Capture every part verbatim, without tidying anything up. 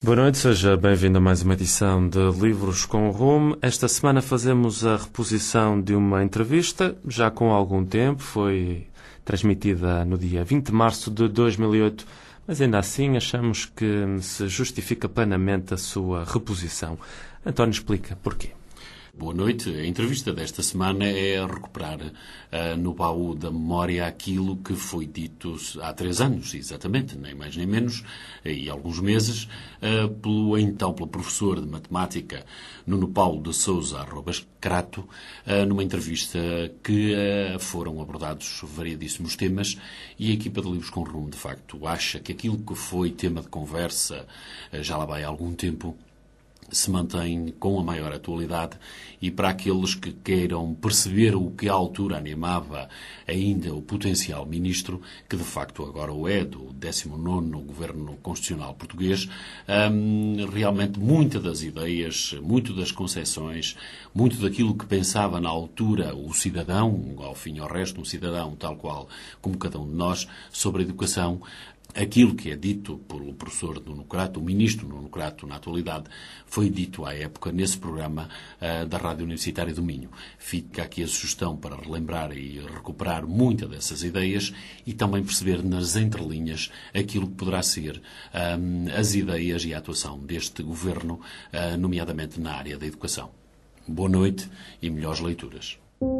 Boa noite, seja bem-vindo a mais uma edição de Livros com Rumo. Esta semana fazemos a reposição de uma entrevista, já com algum tempo, foi transmitida no dia vinte de março de dois mil e oito, mas ainda assim achamos que se justifica plenamente a sua reposição. António, explica porquê. Boa noite. A entrevista desta semana é recuperar uh, no baú da memória aquilo que foi dito há três anos, exatamente, nem mais nem menos, e alguns meses, uh, pelo então pelo professor de matemática Nuno Paulo de Sousa Arrobas Crato, uh, numa entrevista que uh, foram abordados variadíssimos temas, e a equipa de Livros com Rumo, de facto, acha que aquilo que foi tema de conversa uh, já lá vai há algum tempo se mantém com a maior atualidade, e para aqueles que queiram perceber o que à altura animava ainda o potencial ministro, que de facto agora o é, do décimo nono Governo Constitucional Português, hum, realmente muitas das ideias, muito das concepções, muito daquilo que pensava na altura o cidadão, ao fim e ao resto um cidadão tal qual como cada um de nós, sobre a educação, aquilo que é dito pelo professor Nuno Crato, o ministro Nuno Crato, na atualidade, foi dito à época nesse programa uh, da Rádio Universitária do Minho. Fica aqui a sugestão para relembrar e recuperar muitas dessas ideias e também perceber nas entrelinhas aquilo que poderá ser um, as ideias e a atuação deste governo, uh, nomeadamente na área da educação. Boa noite e melhores leituras.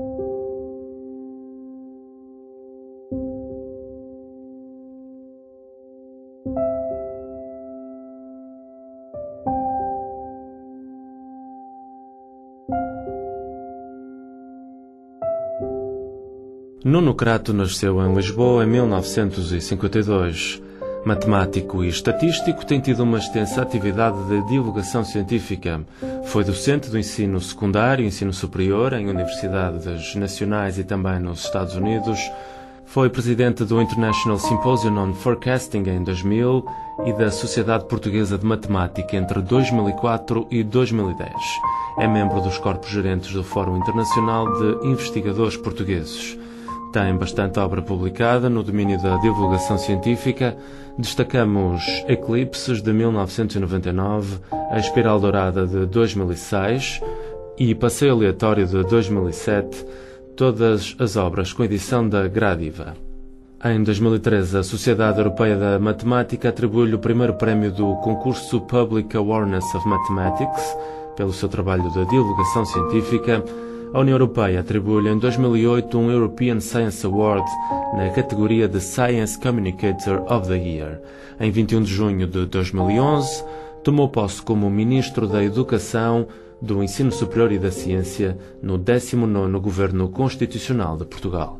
Nuno Crato nasceu em Lisboa em mil novecentos e cinquenta e dois. Matemático e estatístico, tem tido uma extensa atividade de divulgação científica. Foi docente do ensino secundário e ensino superior em universidades nacionais e também nos Estados Unidos. Foi presidente do International Symposium on Forecasting em dois mil e da Sociedade Portuguesa de Matemática entre dois mil e quatro e dois mil e dez. É membro dos corpos gerentes do Fórum Internacional de Investigadores Portugueses. Tem bastante obra publicada no domínio da divulgação científica. Destacamos Eclipses, de mil novecentos e noventa e nove, A Espiral Dourada, de dois mil e seis e Passeio Aleatório, de dois mil e sete, todas as obras com edição da Gradiva. Em dois mil e treze, a Sociedade Europeia da Matemática atribui-lhe o primeiro prémio do concurso Public Awareness of Mathematics, pelo seu trabalho de divulgação científica. A União Europeia atribuiu-lhe em dois mil e oito um European Science Award na categoria de Science Communicator of the Year. Em vinte e um de junho de dois mil e onze, tomou posse como Ministro da Educação, do Ensino Superior e da Ciência no décimo nono Governo Constitucional de Portugal.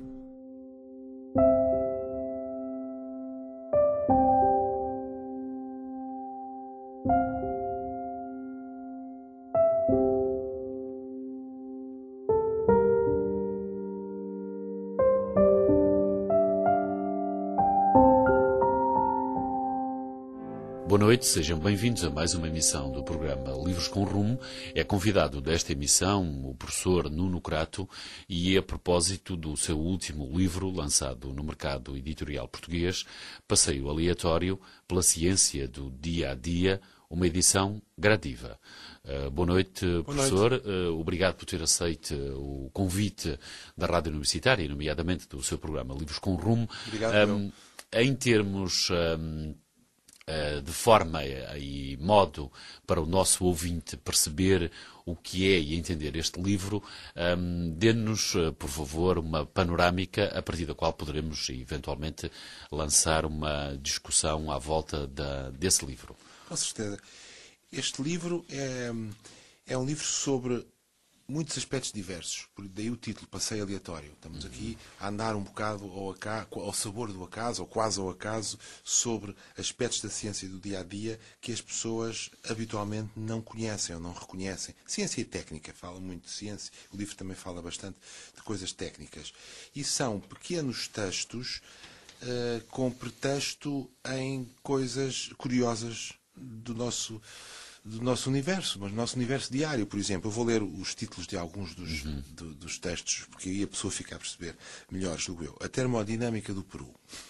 Boa noite, sejam bem-vindos a mais uma emissão do programa Livros com Rumo. É convidado desta emissão o professor Nuno Crato, e a propósito do seu último livro, lançado no mercado editorial português, Passeio Aleatório pela Ciência do Dia a Dia, uma edição Gradiva. Uh, boa noite, boa professor. Noite. Uh, obrigado por ter aceito o convite da Rádio Universitária, nomeadamente do seu programa Livros com Rumo. Obrigado. Um, em termos... Um, de forma e modo para o nosso ouvinte perceber o que é e entender este livro, um, dê-nos, por favor, uma panorâmica a partir da qual poderemos, eventualmente, lançar uma discussão à volta da, desse livro. Com certeza. Este livro é, é um livro sobre muitos aspectos diversos, daí o título, Passeio Aleatório. Estamos aqui a andar um bocado ao, acaso, ao sabor do acaso, ou quase ao acaso, sobre aspectos da ciência do dia-a-dia que as pessoas habitualmente não conhecem ou não reconhecem. Ciência e técnica, fala muito de ciência, o livro também fala bastante de coisas técnicas. E são pequenos textos uh, com pretexto em coisas curiosas do nosso do nosso universo, mas do nosso universo diário. Por exemplo, eu vou ler os títulos de alguns dos, Uhum. do, dos textos, porque aí a pessoa fica a perceber melhor, julgo eu. A termodinâmica do Peru.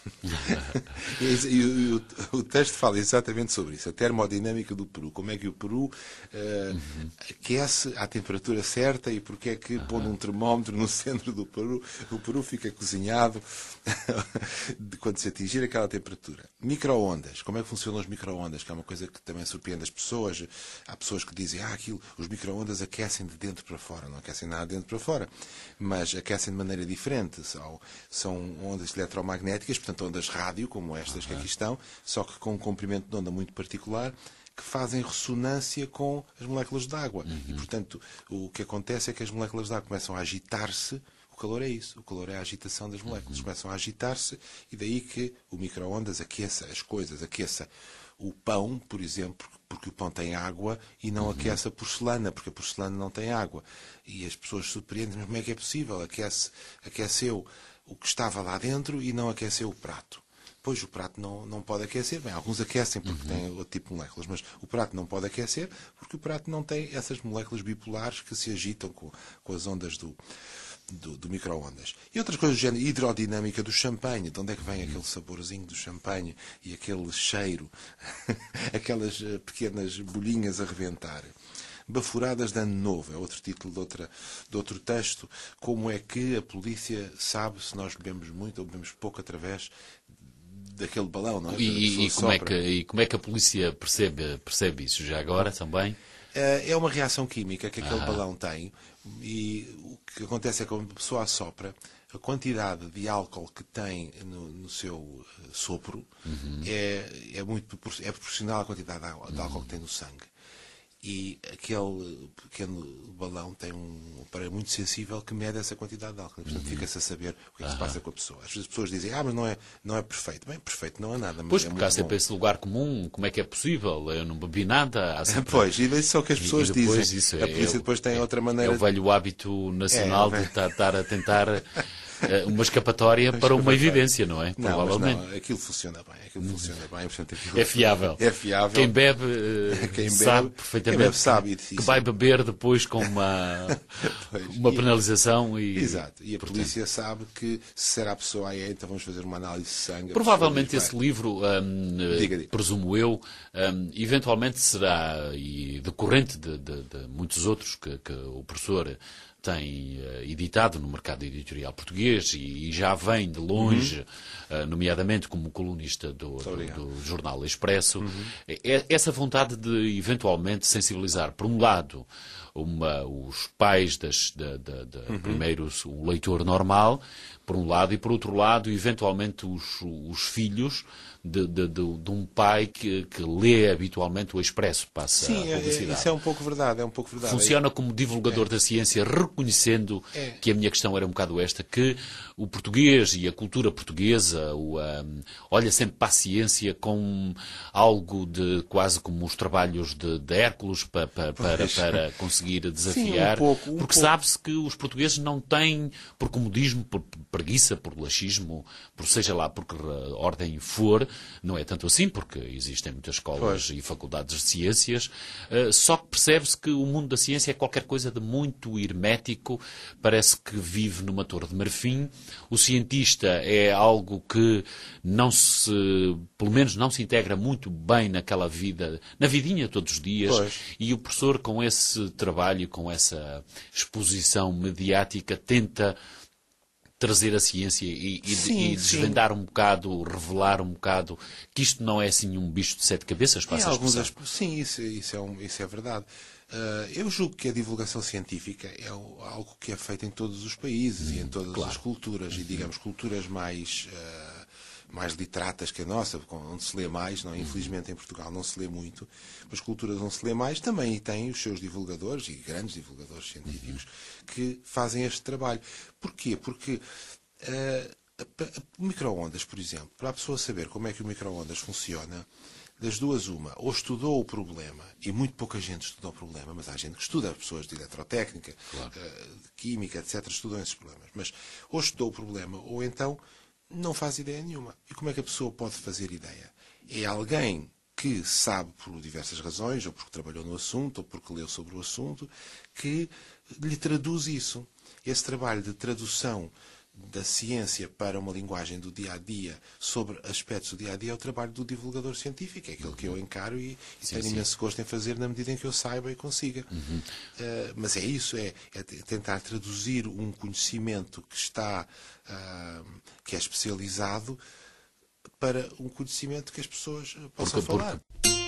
e, e, e o, o texto fala exatamente sobre isso. A termodinâmica do Peru. Como é que o Peru uh, uhum. aquece à temperatura certa e porque é que, uhum. pondo um termómetro no centro do Peru, o Peru fica cozinhado quando se atingir aquela temperatura. Micro-ondas. Como é que funcionam os micro-ondas? Que é uma coisa que também surpreende as pessoas. Há pessoas que dizem, ah, aquilo, os micro-ondas aquecem de dentro para fora. Não aquecem nada de dentro para fora, mas aquecem de maneira diferente. São, são ondas eletromagnéticas, portanto ondas rádio, como estas uhum. que aqui estão, só que com um comprimento de onda muito particular, que fazem ressonância com as moléculas de água. Uhum. E, portanto, o que acontece é que as moléculas de água começam a agitar-se. O calor é isso. O calor é a agitação das moléculas. Uhum. Começam a agitar-se e daí que o micro-ondas aqueça as coisas, aqueça o pão, por exemplo, porque o pão tem água e não uhum. aquece a porcelana, porque a porcelana não tem água. E as pessoas surpreendem, mas como é que é possível? Aquece, aqueceu o que estava lá dentro e não aqueceu o prato. Pois o prato não, não pode aquecer. Bem, alguns aquecem porque uhum. têm outro tipo de moléculas, mas o prato não pode aquecer porque o prato não tem essas moléculas bipolares que se agitam com, com as ondas do... do, do micro-ondas. E outras coisas do género, hidrodinâmica do champanhe, de onde é que vem aquele saborzinho do champanhe e aquele cheiro, aquelas pequenas bolhinhas a reventar. Bafuradas de Ano Novo, é outro título de, outra, de outro texto. Como é que a polícia sabe se nós bebemos muito ou bebemos pouco através daquele balão, não é? E, e, como é que, e como é que a polícia percebe, percebe isso já agora também? É uma reação química que aquele ah. balão tem e o que acontece é que quando a pessoa assopra, a quantidade de álcool que tem no, no seu sopro uhum. é, é, muito, é proporcional à quantidade de álcool, de álcool que tem no sangue. E aquele pequeno balão tem um aparelho muito sensível que mede essa quantidade de álcool. Portanto, uhum. fica-se a saber o que é que se passa com a pessoa. Às vezes as pessoas dizem, ah, mas não é, não é perfeito. Bem, perfeito não é nada. Mas pois, é porque há sempre bom. esse lugar comum. Como é que é possível? Eu não bebi nada. Há sempre... Pois, e isso é o que as pessoas e depois, dizem. Isso, a polícia é, depois tem é, outra maneira. É o velho hábito nacional é, de estar a tentar uma escapatória para uma evidência, não é? Não, Provavelmente. Mas não, aquilo funciona bem. Aquilo funciona bem. Portanto, aquilo é fiável. É fiável. Quem bebe, quem sabe bebe, perfeitamente quem bebe sabe que, que vai beber depois com uma, pois, uma e, penalização. E, exato. E a portanto, polícia sabe que se será a pessoa aí, então vamos fazer uma análise de sangue. Provavelmente diz, esse livro, hum, diga, diga. presumo eu, hum, eventualmente será, e decorrente de, de, de muitos outros que, que o professor tem uh, editado no mercado editorial português e, e já vem de longe, uhum. uh, nomeadamente como colunista do, do, do Jornal Expresso, uhum. é, essa vontade de eventualmente sensibilizar, por um lado, uma, os pais, das, da, da, da, uhum. primeiro o leitor normal, por um lado, e por outro lado, eventualmente os, os filhos de, de, de, de um pai que, que lê habitualmente o Expresso, passa Sim, a publicidade. Sim, isso é um pouco verdade, é um pouco verdade. Funciona como divulgador é. da ciência, reconhecendo é. que a minha questão era um bocado esta, que o português e a cultura portuguesa o, um, olha sempre para a ciência com algo de quase como os trabalhos de, de Hércules para, para, para, para conseguir desafiar, Sim, um pouco, um porque pouco. sabe-se que os portugueses não têm, por comodismo, por preguiça, por laxismo, por seja lá por que ordem for, não é tanto assim, porque existem muitas escolas pois. e faculdades de ciências, uh, só que percebe-se que o mundo da ciência é qualquer coisa de muito hermético, parece que vive numa torre de marfim. O cientista é algo que não se, pelo menos não se integra muito bem naquela vida, na vidinha todos os dias, pois. E o professor com esse trabalho, com essa exposição mediática, tenta trazer a ciência e, e, sim, e desvendar sim. um bocado, revelar um bocado que isto não é assim um bicho de sete cabeças, passa a expressão. Sim, isso, isso, é um, isso é verdade. Uh, eu julgo que a divulgação científica é algo que é feito em todos os países hum, e em todas claro. as culturas, e digamos, culturas mais... Uh, mais literatas que a nossa, onde se lê mais, não? Infelizmente em Portugal não se lê muito, mas culturas onde se lê mais também têm os seus divulgadores, e grandes divulgadores científicos, uhum. que fazem este trabalho. Porquê? Porque uh, o micro-ondas, por exemplo, para a pessoa saber como é que o micro-ondas funciona, das duas uma, ou estudou o problema, e muito pouca gente estudou o problema, mas há gente que estuda, pessoas de eletrotécnica, claro. uh, de química, etcétera, estudam esses problemas, mas ou estudou o problema, ou então não faz ideia nenhuma. E como é que a pessoa pode fazer ideia? É alguém que sabe, por diversas razões, ou porque trabalhou no assunto, ou porque leu sobre o assunto, que lhe traduz isso. Esse trabalho de tradução da ciência para uma linguagem do dia-a-dia sobre aspectos do dia-a-dia é o trabalho do divulgador científico, é aquele que eu encaro e, e Sim, tenho sim. imenso gosto em fazer na medida em que eu saiba e consiga. Uhum. Uh, mas é isso, é, é tentar traduzir um conhecimento que está, uh, que é especializado para um conhecimento que as pessoas possam Porque- falar.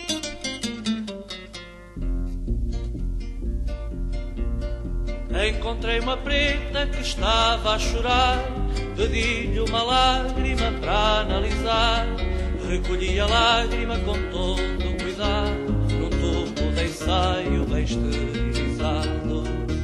Encontrei uma preta que estava a chorar, pedi-lhe uma lágrima para analisar. Recolhi a lágrima com todo o cuidado, num tubo de ensaio bem esterilizado.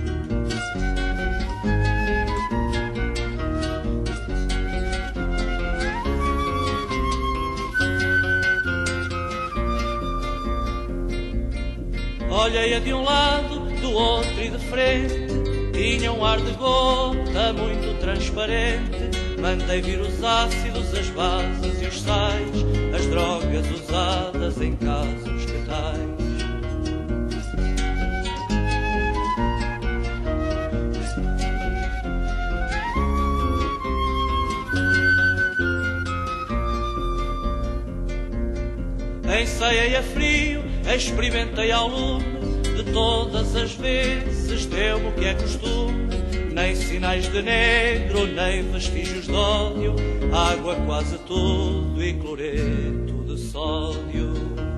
Olhei-a de um lado, do outro e de frente, tinha um ar de gota muito transparente. Mandei vir os ácidos, as bases e os sais, as drogas usadas em casos que tais. Ensaiei a frio, experimentei ao lume, de todas as vezes deu-me o que é costume. Nem sinais de negro, nem vestígios de ódio, água quase tudo e cloreto de sódio.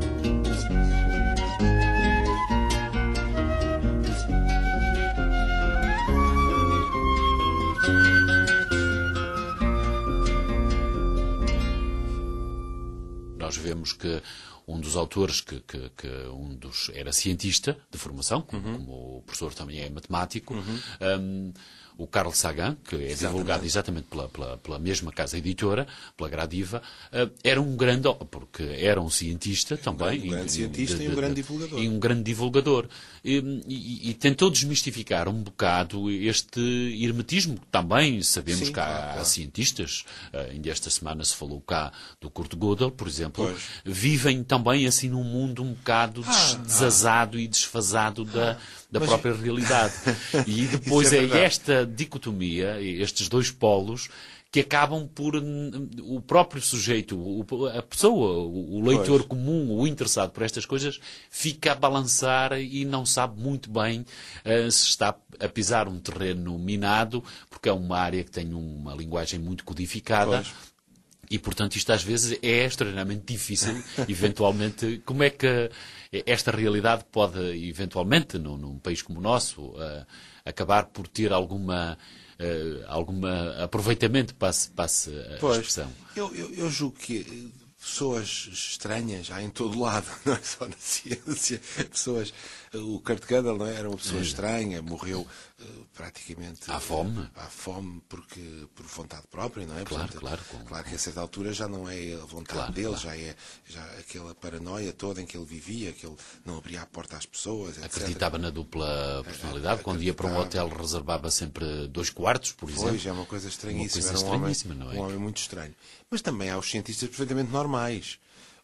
Nós vemos que um dos autores, que, que, que um dos era cientista de formação, como, Uhum. como o professor também é matemático, Uhum. um, o Carl Sagan, que é Exatamente. divulgado exatamente pela, pela, pela mesma casa editora, pela Gradiva, uh, era um grande, porque era um cientista também. Um grande e- cientista de- e um de- grande de- divulgador. E um grande divulgador. E, e- e tentou desmistificar um bocado este hermetismo, que também sabemos Sim, que há, claro, há claro. cientistas, uh, ainda esta semana se falou cá do Kurt Gödel, por exemplo, Pois. vivem também assim num mundo um bocado des- Ah, desazado e desfasado da, da mas- própria realidade. E depois Isso é é, verdade. esta dicotomia, estes dois polos, que acabam por hum, o próprio sujeito, o- a pessoa, o, o leitor Pois. comum, o interessado por estas coisas, fica a balançar e não sabe muito bem eh, se está a pisar um terreno minado, porque é uma área que tem uma linguagem muito codificada. Pois. E, portanto, isto às vezes é extremamente difícil, eventualmente. Como é que esta realidade pode, eventualmente, num, num país como o nosso, uh, acabar por ter alguma, uh, alguma aproveitamento, passe, passe a Pois, expressão? eu, eu, eu julgo que eh, pessoas estranhas há em todo lado, não é só na ciência. Pessoas, eh, o Kurt Gödel não é? Era uma pessoa estranha, morreu eh, praticamente À fome. à fome porque por vontade própria, não é? Claro, Portanto, claro, com- claro que a certa altura já não é a vontade Claro, dele, claro. já é já aquela paranoia toda em que ele vivia, que ele não abria a porta às pessoas, etcétera. Acreditava na dupla personalidade. Quando ia para um hotel, Acreditava. reservava sempre dois quartos, por exemplo. Pois, é uma coisa estranhíssima. Uma coisa Era um homem, estranhíssima, não é? um homem muito estranho. Mas também há os cientistas perfeitamente normais.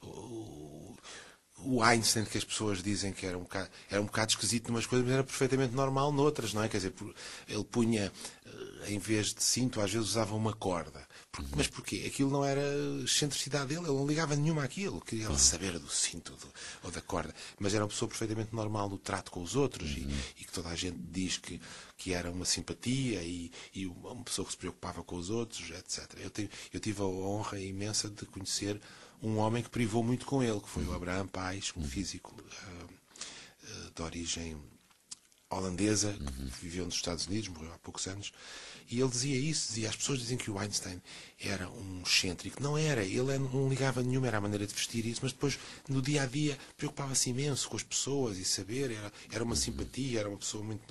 O, o Einstein, que as pessoas dizem que era um bocado, era um bocado esquisito numas coisas, mas era perfeitamente normal noutras, não é? Quer dizer, por- ele punha, eh, em vez de cinto, às vezes usava uma corda. Por- Mas porquê? Aquilo não era excentricidade dele, ele não ligava nenhuma àquilo. Queria ele saber do cinto do- ou da corda. Mas era uma pessoa perfeitamente normal no trato com os outros e, e que toda a gente diz que, que era uma simpatia e, e uma uma pessoa que se preocupava com os outros, etcétera. Eu, tive- eu tive a honra imensa de conhecer um homem que privou muito com ele, que foi o Abraham Pais, um físico ah, ah, de origem holandesa, que viveu nos Estados Unidos, morreu há poucos anos, e ele dizia isso, dizia, as pessoas dizem que o Einstein era um excêntrico. Não era, ele não ligava nenhuma, era a maneira de vestir isso, mas depois, no dia-a-dia, preocupava-se imenso com as pessoas e saber, era, era uma simpatia, era uma pessoa muito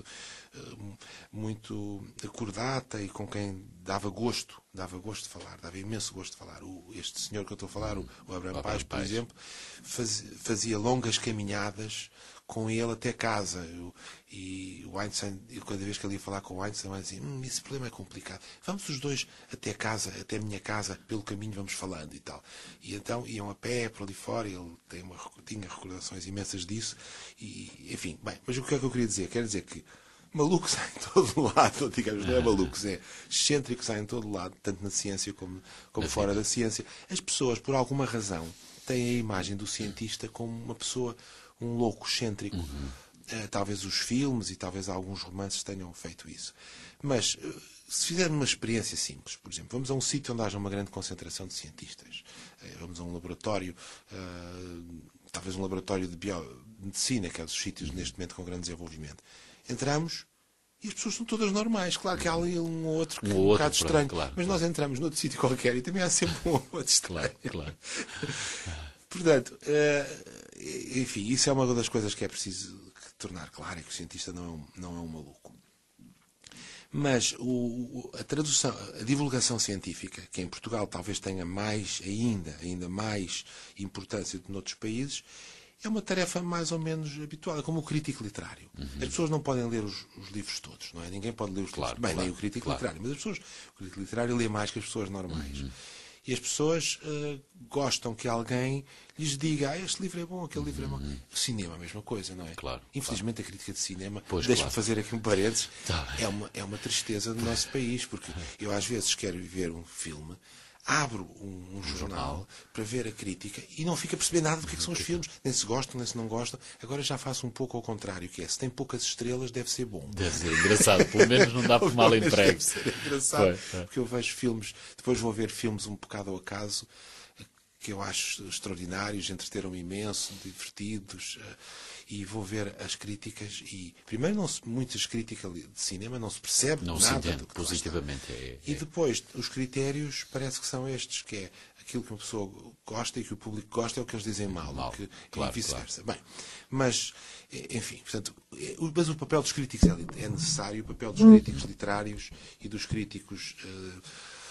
muito acordata e com quem dava gosto, dava gosto de falar, dava imenso gosto de falar. O, este senhor que eu estou a falar, o, o Abraham Paes, por exemplo, faz, fazia longas caminhadas com ele até casa. Eu, e o Einstein, eu, cada vez que ele ia falar com o Einstein, ele dizia, hum, esse problema é complicado. Vamos os dois até casa, até a minha casa, pelo caminho vamos falando e tal. E então iam a pé, por ali fora, ele tem uma, tinha recordações imensas disso. E, enfim, bem, mas o que é que eu queria dizer? Quero dizer que malucos há em todo lado, digamos, não é malucos, é excêntricos há em todo lado, tanto na ciência como, como fora da ciência. As pessoas, por alguma razão, têm a imagem do cientista como uma pessoa, um louco excêntrico. Uhum. Uh, talvez os filmes e talvez alguns romances tenham feito isso. Mas, uh, se fizermos uma experiência simples, por exemplo, vamos a um sítio onde haja uma grande concentração de cientistas. Uh, vamos a um laboratório, uh, talvez um laboratório de biomedicina, que é dos sítios neste momento com grande desenvolvimento. Entramos e as pessoas são todas normais. Claro que há ali um ou outro que um é um outro, bocado estranho. Claro, mas claro. Nós entramos noutro sítio qualquer e também há sempre um ou outro estranho. Claro, claro. Portanto, enfim, isso é uma das coisas que é preciso tornar claro, é que o cientista não é um, não é um maluco. Mas o, a tradução, a divulgação científica, que em Portugal talvez tenha mais ainda, ainda mais importância do que noutros países, é uma tarefa mais ou menos habitual, é como o crítico literário. Uhum. As pessoas não podem ler os, os livros todos, não é? Ninguém pode ler os claro, livros. Bem, claro, nem o crítico claro. literário, mas as pessoas, o crítico literário lê mais que as pessoas normais. Uhum. E as pessoas uh, gostam que alguém lhes diga, ah, este livro é bom, aquele livro é bom. Uhum. O cinema, a mesma coisa, não é? Claro, Infelizmente claro. a crítica de cinema, pois, deixa-me claro. fazer aqui um parênteses, Tá. é, uma, é uma tristeza do nosso país, porque eu às vezes quero ver um filme, abro um, um jornal, jornal para ver a crítica e não fico a perceber nada do que, é que são os filmes, nem se gostam, nem se não gostam. Agora já faço um pouco ao contrário, que é, se tem poucas estrelas, deve ser bom. Deve ser engraçado, pelo menos não dá por mal entregue. Deve ser engraçado, foi, porque eu vejo filmes, depois vou ver filmes um bocado ao acaso, que eu acho extraordinários, entreteram-me imenso, divertidos, e vou ver as críticas e, primeiro, não se, muitas críticas de cinema não se percebe não nada se entende do que positivamente. É, é. E depois, os critérios parece que são estes, que é aquilo que uma pessoa gosta e que o público gosta é o que eles dizem mal, mal que, claro, e vice-versa. Claro. Bem, mas, enfim, portanto, mas o papel dos críticos é, é necessário, o papel dos críticos literários e dos críticos uh,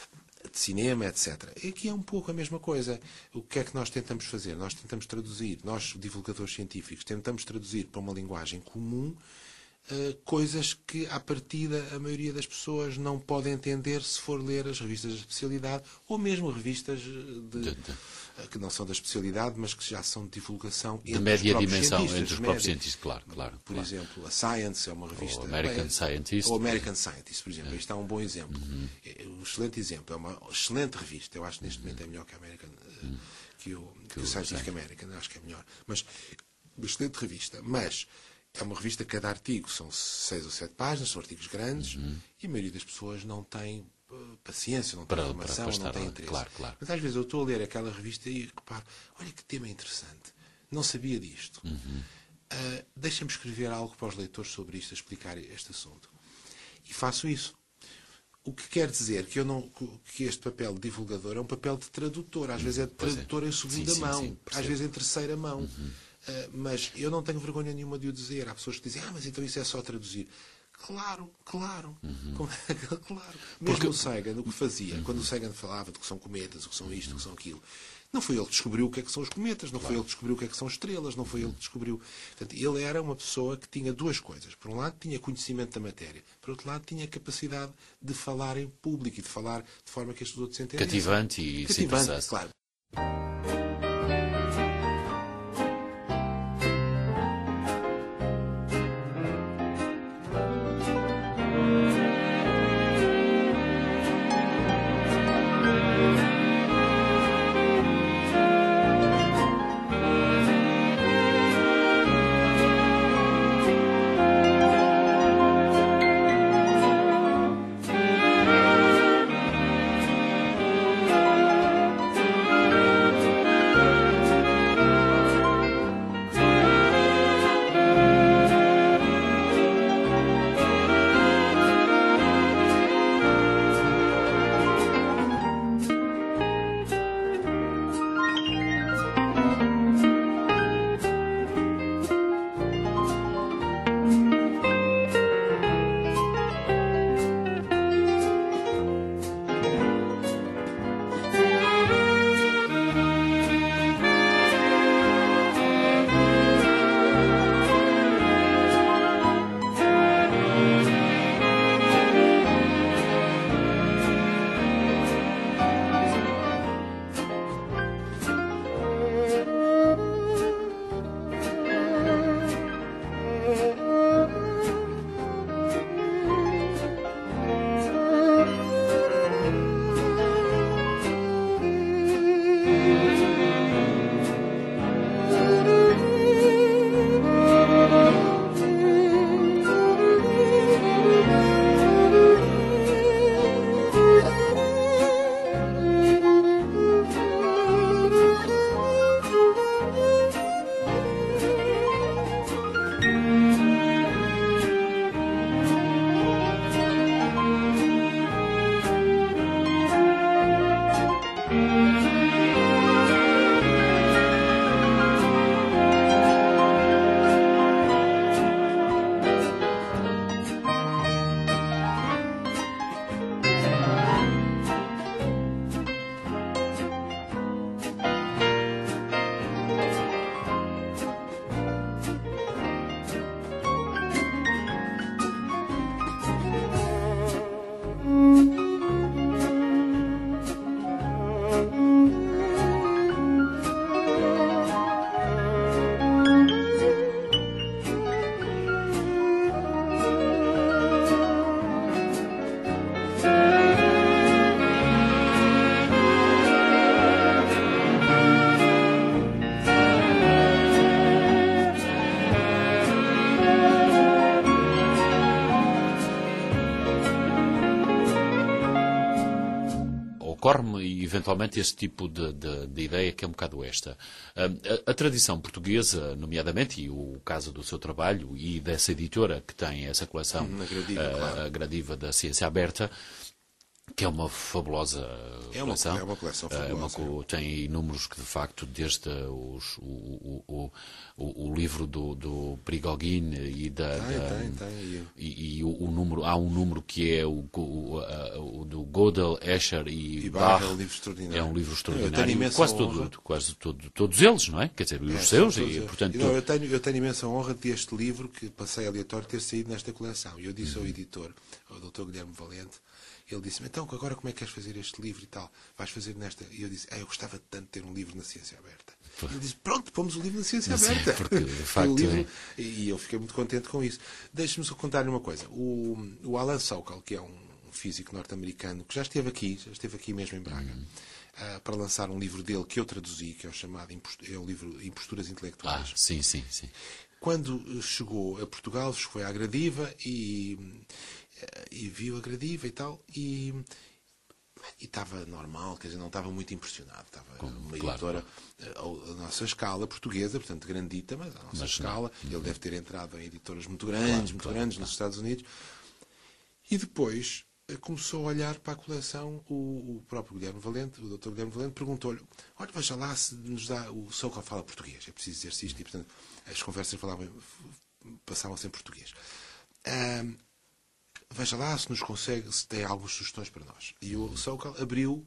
de cinema, etcétera. E aqui é um pouco a mesma coisa. O que é que nós tentamos fazer? Nós tentamos traduzir, nós, divulgadores científicos, tentamos traduzir para uma linguagem comum uh, coisas que, à partida, a maioria das pessoas não podem entender se for ler as revistas da especialidade ou mesmo revistas de, de, de. Uh, que não são da especialidade, mas que já são de divulgação de média dimensão entre os próprios cientistas, claro. claro por claro. exemplo, a Science é uma revista... Ou American bem, Scientist. Ou American Scientist, por exemplo. É. Isto é um bom exemplo. Uhum. É um excelente exemplo. É uma excelente revista. Eu acho que neste momento é melhor que a American... Uhum. que o, que que o Scientific sim. American. Acho que é melhor. Mas, uma excelente revista. Mas... é uma revista que cada artigo são seis ou sete páginas, são artigos grandes, uhum. e a maioria das pessoas não tem uh, paciência, não tem para, formação, para, para não tem interesse. Claro, claro. Mas às vezes eu estou a ler aquela revista e reparo, olha que tema interessante, não sabia disto. Uhum. Uh, Deixa-me escrever algo para os leitores sobre isto, a explicar este assunto. E faço isso. O que quer dizer que, eu não, que este papel de divulgador é um papel de tradutor. Às vezes é de tradutor é. em segunda sim, mão, sim, sim, às vezes em terceira mão. Uhum. Uh, mas eu não tenho vergonha nenhuma de o dizer. Há pessoas que dizem, ah, mas então isso é só traduzir. Claro, claro. Uhum. Como, claro. Mesmo Porque... o Sagan, o que fazia, uhum. quando o Sagan falava de que são cometas, o que são isto, o que são aquilo, não foi ele que descobriu o que é que são os cometas, não claro. foi ele que descobriu o que é que são estrelas, não foi ele que descobriu... Portanto, ele era uma pessoa que tinha duas coisas. Por um lado, tinha conhecimento da matéria. Por outro lado, tinha capacidade de falar em público e de falar de forma que estes outros entendem. Cativante e Cativante, claro. ocorre-me eventualmente este tipo de, de, de ideia que é um bocado esta. A, a, a tradição portuguesa, nomeadamente, e o caso do seu trabalho e dessa editora que tem essa coleção, hum, a Gradiva, a, claro. a Gradiva da Ciência Aberta, que é uma fabulosa É uma, coleção. é uma coleção É uma, fabulosa. tem números que, de facto, desde os, o, o, o, o, o livro do, do Prigogine e da... Tem, da tem, tem. E, e o, o número, há um número que é o, o, a, o do Gödel, Escher e, E Bach. Bach é um livro extraordinário. É um livro Eu extraordinário. tenho imensa Quase, honra. todo, quase todo, todos eles, não é? Quer dizer, os É, seus. são todos E, eles. portanto, Não, eu, tenho, eu tenho imensa honra de este livro, que passei aleatório, ter saído nesta coleção. E eu disse ao editor, ao doutor Guilherme Valente, ele disse-me, então, agora como é que queres fazer este livro e tal? Vais fazer nesta... E eu disse, ah, eu gostava tanto de ter um livro na Ciência Aberta. E ele disse, pronto, pomos o livro na Ciência Sim, Aberta. porque, de facto, o livro, é. E eu fiquei muito contente com isso. Deixe-me só contar-lhe uma coisa. O, o Alan Sokal, que é um físico norte-americano, que já esteve aqui, já esteve aqui mesmo em Braga, Hum. uh, para lançar um livro dele que eu traduzi, que é o chamado é o livro Imposturas Ah, Intelectuais. sim, sim, sim. Quando chegou a Portugal, foi à Gradiva e, e viu a Gradiva e tal, e e estava normal, quer dizer, não estava muito impressionado. Estava Como, uma claro, editora a, a nossa escala portuguesa, portanto grandita, mas a nossa Mas escala. não. Ele deve ter entrado em editoras muito grandes, Claro, muito claro, grandes claro. nos Estados Unidos. E depois eh, começou a olhar para a coleção. O, o próprio Guilherme Valente, o doutor Guilherme Valente, perguntou-lhe: olha, veja lá se nos dá. O Sokal fala português, é preciso dizer-se isto, e portanto as conversas falavam, passavam-se em português. Ahm, Veja lá se nos consegue, se tem algumas sugestões para nós. E o Sokal abriu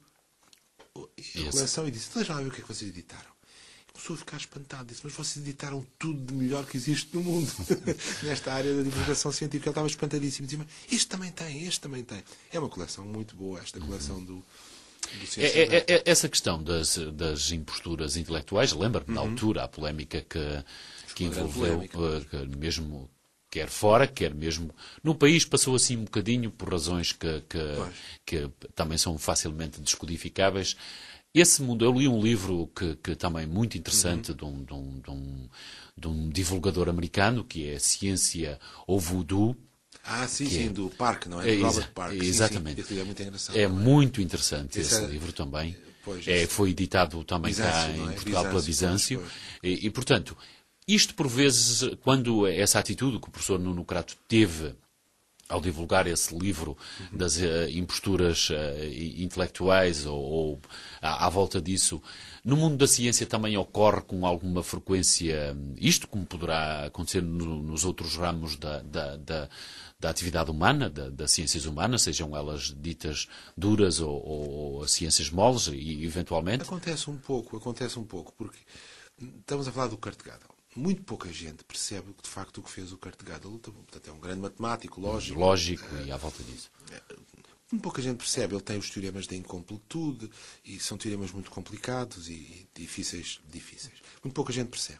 a coleção e disse: deixa lá ver o que é que vocês editaram. E começou a ficar espantado. Disse: mas vocês editaram tudo de melhor que existe no mundo. Nesta área da divulgação científica. Ele estava espantadíssimo. Dizia: este também tem, este também tem. É uma coleção muito boa, esta coleção do, do Ciência É, é, Aberta. é, essa questão das, das imposturas intelectuais, lembra-me na altura a polémica que, que uma grande envolveu, polémica. eh, que mesmo quer fora, quer mesmo no país, passou assim um bocadinho por razões que, que, que também são facilmente descodificáveis. Esse mundo, eu li um livro que, que também muito interessante uhum. de, um, de, um, de, um, de um divulgador americano, que é Ciência ou Voodoo. Ah, sim, que sim, é, do Park, não é? é Do Robert exa, Park. Exatamente. Sim, sim. Esse livro é muito engraçado. É não é? muito interessante Esse esse é- livro também. Pois, É, esse- foi editado também cá Bizâncio, em não é? Portugal pela Bizâncio, Bizâncio. pois, E, e, portanto, isto por vezes, quando essa atitude que o professor Nuno Crato teve ao divulgar esse livro das uh, imposturas uh, intelectuais ou, ou à, à volta disso, no mundo da ciência também ocorre com alguma frequência isto, como poderá acontecer no, nos outros ramos da, da, da, da atividade humana, da, das ciências humanas, sejam elas ditas duras ou, ou as ciências moles, e eventualmente. Acontece um pouco, acontece um pouco, porque estamos a falar do Kurt Gödel. Muito pouca gente percebe de facto o que fez o Kurt Gödel. Portanto, é um grande matemático, lógico. Lógico, e à volta disso. Muito pouca gente percebe. Ele tem os teoremas da incompletude, e são teoremas muito complicados e, e difíceis, difíceis. Muito pouca gente percebe.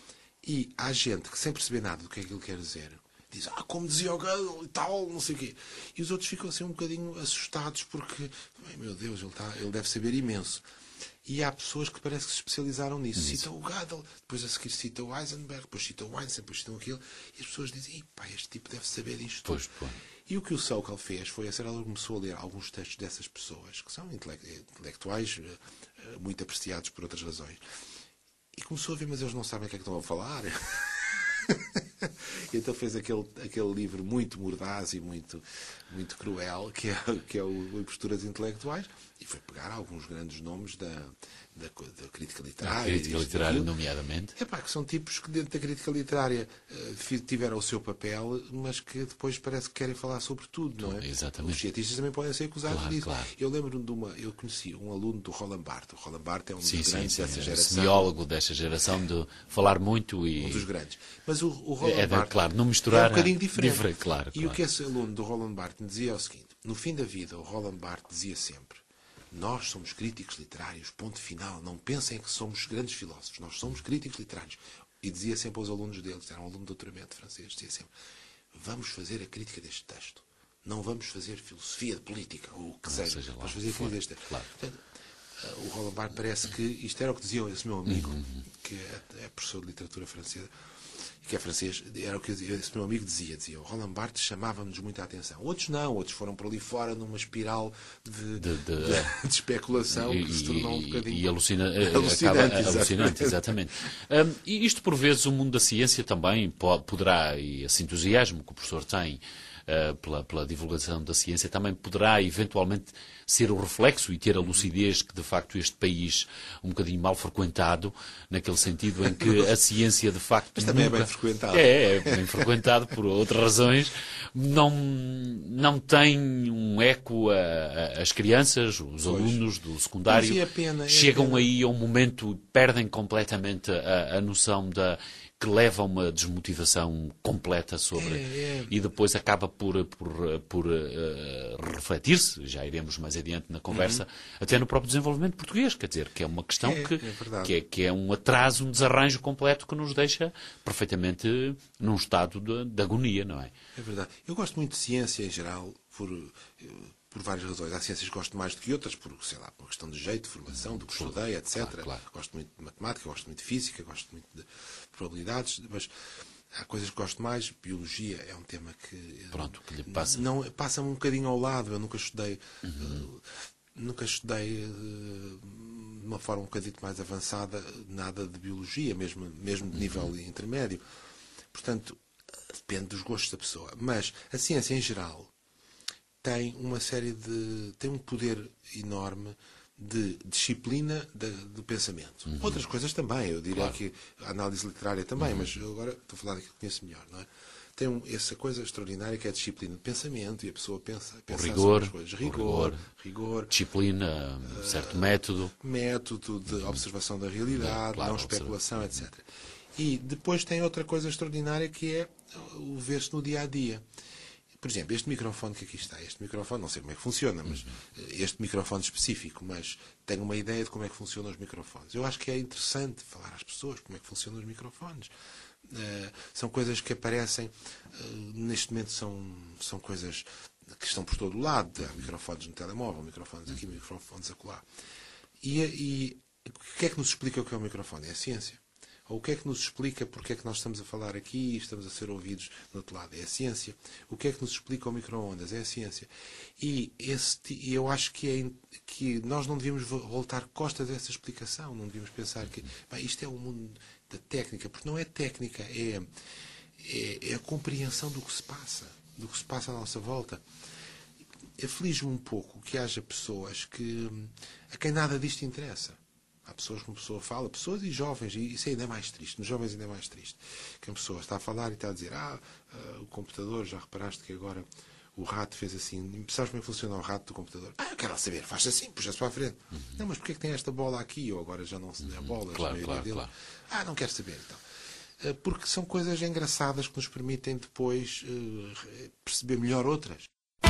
E há gente que, sem perceber nada do que é que ele quer dizer, diz: ah, como dizia o Gödel e tal, não sei o quê. E os outros ficam assim um bocadinho assustados porque, ai, meu Deus, ele, está, ele deve saber imenso. E há pessoas que parece que se especializaram nisso. Citam o Gödel, depois a seguir citam o Heisenberg, depois citam o Einstein, depois citam aquilo. E as pessoas dizem: pá, este tipo deve saber isto tudo. Pois, pois. E o que o Sokal fez foi, a certa altura, começou a ler alguns textos dessas pessoas, que são intelectuais, muito apreciados por outras razões. E começou a ver: mas eles não sabem o que é que estão a falar. E então fez aquele, aquele livro muito mordaz e muito, muito cruel, que é, que é o Imposturas Intelectuais, e foi pegar alguns grandes nomes da, da, da crítica literária. A crítica disto, literária, daquilo. nomeadamente. Epá, que são tipos que dentro da crítica literária uh, tiveram o seu papel, mas que depois parece que querem falar sobre tudo, não é? Exatamente. Os cientistas também podem ser acusados Claro, disso. claro. Eu lembro-me de uma... Eu conheci um aluno do Roland Barthes. O Roland Barthes é um Sim, dos sim, grandes sim. dessa É geração. semiólogo desta geração de falar muito e. Um dos grandes. Mas o, o Roland É, Barthes claro, não misturar. é um bocadinho diferente. diferente, claro, E claro. o que esse aluno do Roland Barthes dizia é o seguinte: no fim da vida, o Roland Barthes dizia sempre: nós somos críticos literários, ponto final. Não pensem que somos grandes filósofos, nós somos críticos literários. E dizia sempre aos alunos dele, que era um aluno de doutoramento francês, dizia sempre: vamos fazer a crítica deste texto. Não vamos fazer filosofia de política, ou o que Não seja. seja lá Vamos o fazer a que for, crítica deste texto. claro. Portanto, o Roland Barthes parece que isto era o que dizia esse meu amigo, uhum. que é, é professor de literatura francesa, que é francês, era o que esse meu amigo dizia, dizia, o Roland Barthes chamava-nos muita atenção. Outros não, outros foram por ali fora numa espiral de, de, de, de, de especulação e, que se tornou um bocadinho... E alucina, alucinante, acaba, exatamente. alucinante, exatamente. Um, e isto, por vezes, o mundo da ciência também poderá, e esse entusiasmo que o professor tem uh, pela, pela divulgação da ciência, também poderá, eventualmente, ser o reflexo e ter a lucidez que, de facto, este país, um bocadinho mal frequentado, naquele sentido em que a ciência, de facto... Mas também nunca... é bem frequentado. É, é bem frequentado por outras razões. Não, não tem um eco a, a, as crianças, os pois. alunos do secundário. É pena, é chegam pena. aí a um momento, perdem completamente a, a noção da... que leva a uma desmotivação completa sobre... É, é. E depois acaba por, por, por uh, refletir-se, já iremos mais adiante na conversa, uhum. até no próprio desenvolvimento português, quer dizer, que é uma questão é, que, é que, é, que é um atraso, um desarranjo completo que nos deixa perfeitamente num estado de, de agonia, não é? É verdade. Eu gosto muito de ciência em geral, por... por várias razões. Há ciências que gosto mais do que outras, por, sei lá, por uma questão de jeito, de formação, do que estudei, etcétera. Claro, claro. Gosto muito de matemática, gosto muito de física, gosto muito de probabilidades, mas há coisas que gosto mais. Biologia é um tema que... Pronto, que lhe passa. Não, passa-me um bocadinho ao lado. Eu nunca estudei... Uhum. Uh, nunca estudei uh, de uma forma um bocadinho mais avançada nada de biologia, mesmo, mesmo de nível uhum. intermédio. Portanto, depende dos gostos da pessoa. Mas a ciência, em geral, tem uma série de... tem um poder enorme de disciplina de, do pensamento. Uhum. Outras coisas também, eu diria claro. que a análise literária também, uhum. mas agora estou a falar daquilo que conheço melhor, não é? Tem um, essa coisa extraordinária que é a disciplina de pensamento e a pessoa pensa, pensa rigor, sobre as coisas. Rigor, rigor, rigor. Disciplina, um certo uh, método. Método de uhum. observação da realidade, claro, não especulação, uhum. etcétera. E depois tem outra coisa extraordinária que é o ver-se no dia-a-dia. Por exemplo, este microfone que aqui está, este microfone, não sei como é que funciona, mas este microfone específico, mas tenho uma ideia de como é que funcionam os microfones. Eu acho que é interessante falar às pessoas como é que funcionam os microfones. Uh, são coisas que aparecem, uh, neste momento são, são coisas que estão por todo o lado. Há microfones no telemóvel, microfones aqui, microfones acolá. E, e o que é que nos explica o que é o microfone? É a ciência. Ou o que é que nos explica porque é que nós estamos a falar aqui e estamos a ser ouvidos do outro lado? É a ciência. O que é que nos explica o micro-ondas? É a ciência. E esse, eu acho que, é, que nós não devíamos voltar costas a essa explicação. Não devíamos pensar que bem, isto é o mundo da técnica. Porque não é técnica, é, é, é a compreensão do que se passa. Do que se passa à nossa volta. Aflige-me um pouco que haja pessoas que, a quem nada disto interessa. Há pessoas que uma pessoa fala, pessoas e jovens, e isso ainda é mais triste, nos jovens ainda é mais triste, que a pessoa está a falar e está a dizer, ah, uh, o computador, já reparaste que agora o rato fez assim, sabes como é que funciona o rato do computador? Ah, eu quero lá saber, faz assim, puxa-se para a frente. Uhum. Não, mas porquê é que tem esta bola aqui? Ou agora já não se dê a bola, uhum. claro, a claro, dele. claro. Ah, não quero saber, então. Uh, porque são coisas engraçadas que nos permitem depois uh, perceber melhor outras.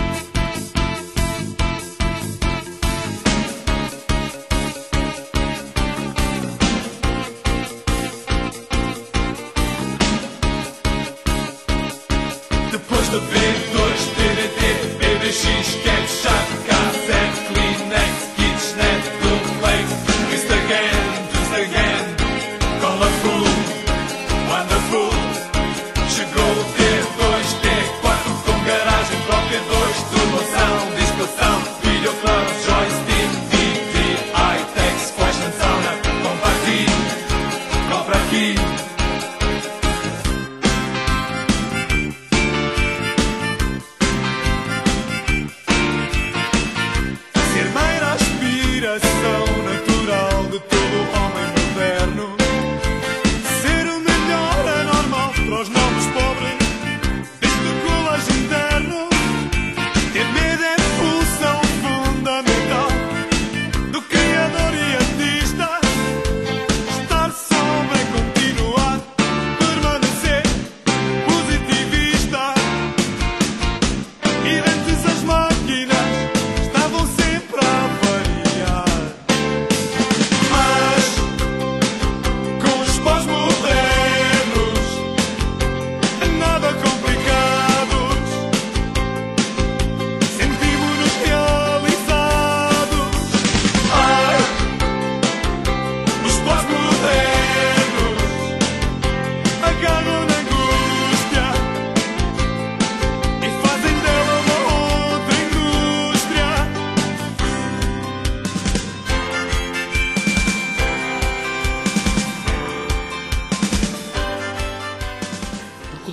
B dois, D V D, B B X, ketchup, cassete, Kleenex, KitchenAid, duplex, twist again, twist again, colorful, wonderful. Chegou o D dois, D quatro, com garagem própria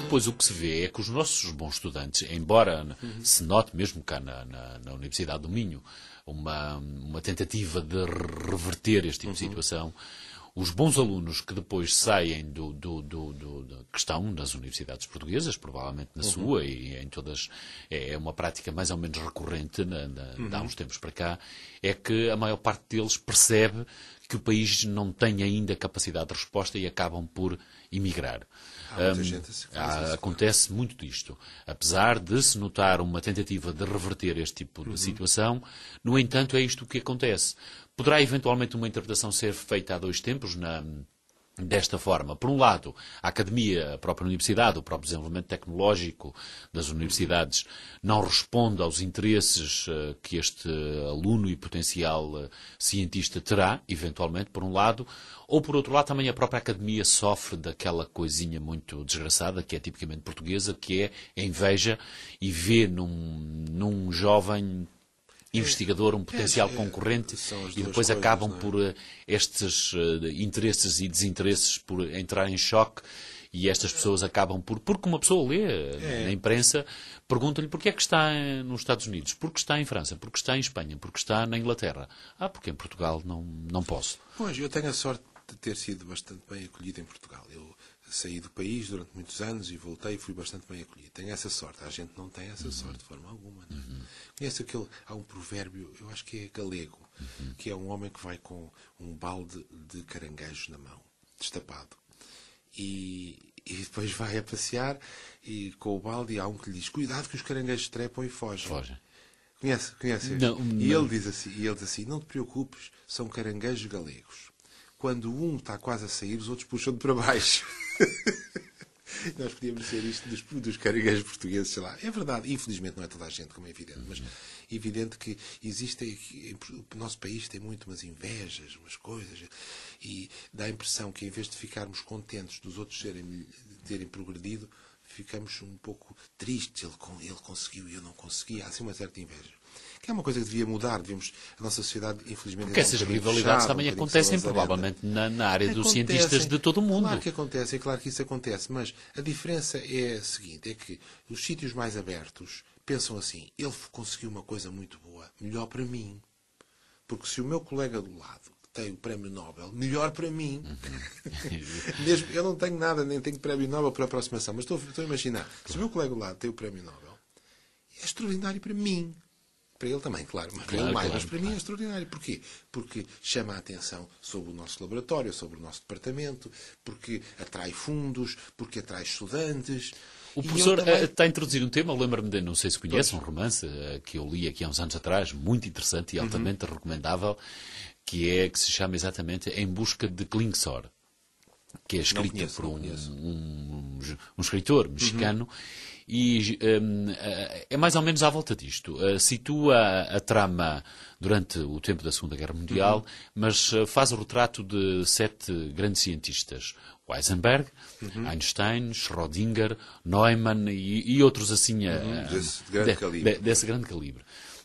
depois o que se vê é que os nossos bons estudantes, embora uhum. se note mesmo cá na, na, na Universidade do Minho uma, uma tentativa de reverter este tipo uhum. de situação, os bons alunos que depois saem do, do, do, do, do que estão nas universidades portuguesas, provavelmente na uhum. sua e em todas, é uma prática mais ou menos recorrente na, na, uhum. de há uns tempos para cá, é que a maior parte deles percebe que o país não tem ainda capacidade de resposta e acabam por emigrar. Há muita um, gente que faz há, isso, acontece claro. muito disto. Apesar de se notar uma tentativa de reverter este tipo de uhum. situação, no entanto é isto que acontece. Poderá eventualmente uma interpretação ser feita a dois tempos na... desta forma. Por um lado, a academia, a própria universidade, o próprio desenvolvimento tecnológico das universidades não responde aos interesses uh, que este aluno e potencial uh, cientista terá, eventualmente, por um lado, ou por outro lado também a própria academia sofre daquela coisinha muito desgraçada, que é tipicamente portuguesa, que é a inveja, e vê num, num jovem investigador, um potencial é, é, concorrente, e depois coisas, acabam é? por uh, estes uh, interesses e desinteresses por entrar em choque, e estas pessoas acabam por... Porque uma pessoa lê é. na imprensa, pergunta-lhe porque é que está nos Estados Unidos, porque está em França, porque está em Espanha, porque está na Inglaterra. Ah, porque em Portugal não, não posso. Pois, eu tenho a sorte de ter sido bastante bem acolhido em Portugal. Eu saí do país durante muitos anos e voltei e fui bastante bem acolhido. Tenho essa sorte. A gente não tem essa uhum. sorte de forma alguma. Não é? Uhum. Conhece aquele... Há um provérbio, eu acho que é galego, uhum. que é um homem que vai com um balde de caranguejos na mão, destapado. E, e depois vai a passear e com o balde, e há um que lhe diz: cuidado que os caranguejos trepam e fogem. Fogem. Conhece? Conhece? Não, e não. ele diz assim, e ele diz assim: não te preocupes, são caranguejos galegos. Quando um está quase a sair, os outros puxam-de para baixo. Nós podíamos dizer isto dos, dos caranguejos portugueses, sei lá. É verdade, infelizmente não é toda a gente, como é evidente, mas é evidente que existe, o nosso país tem muito umas invejas, umas coisas, e dá a impressão que em vez de ficarmos contentes dos outros serem, terem progredido, ficamos um pouco tristes. Ele, ele conseguiu e eu não consegui. Há assim uma certa inveja. Que é uma coisa que devia mudar. Devemos, a nossa sociedade, infelizmente... Porque essas rivalidades também um acontecem provavelmente na, na área acontecem, dos cientistas de todo o mundo. Claro que acontece, é claro que isso acontece, mas a diferença é a seguinte, é que os sítios mais abertos pensam assim: ele conseguiu uma coisa muito boa, melhor para mim. Porque se o meu colega do lado tem o prémio Nobel, melhor para mim. Mesmo, eu não tenho nada, nem tenho prémio Nobel para aproximação, mas estou, estou a imaginar, claro. Se o meu colega do lado tem o prémio Nobel, é extraordinário para mim. Para ele também, claro, mas para claro, ele mais, claro, mas para claro. mim é extraordinário. Porquê? Porque chama a atenção sobre o nosso laboratório, sobre o nosso departamento, porque atrai fundos, porque atrai estudantes. O professor também... está a introduzir um tema, eu lembro-me de, não sei se conhece, um romance que eu li aqui há uns anos atrás, muito interessante e altamente uhum. recomendável, que é, que se chama exatamente Em Busca de Klingsor, que é escrito conheço, por um, um, um escritor mexicano, uhum. E um, é mais ou menos à volta disto. Uh, situa a, a trama durante o tempo da Segunda Guerra Mundial, uhum. mas uh, faz o retrato de sete grandes cientistas. Heisenberg, uhum. Einstein, Schrödinger, Neumann e, e outros assim uhum. uh, desse, grande de, calibre. De, desse grande calibre.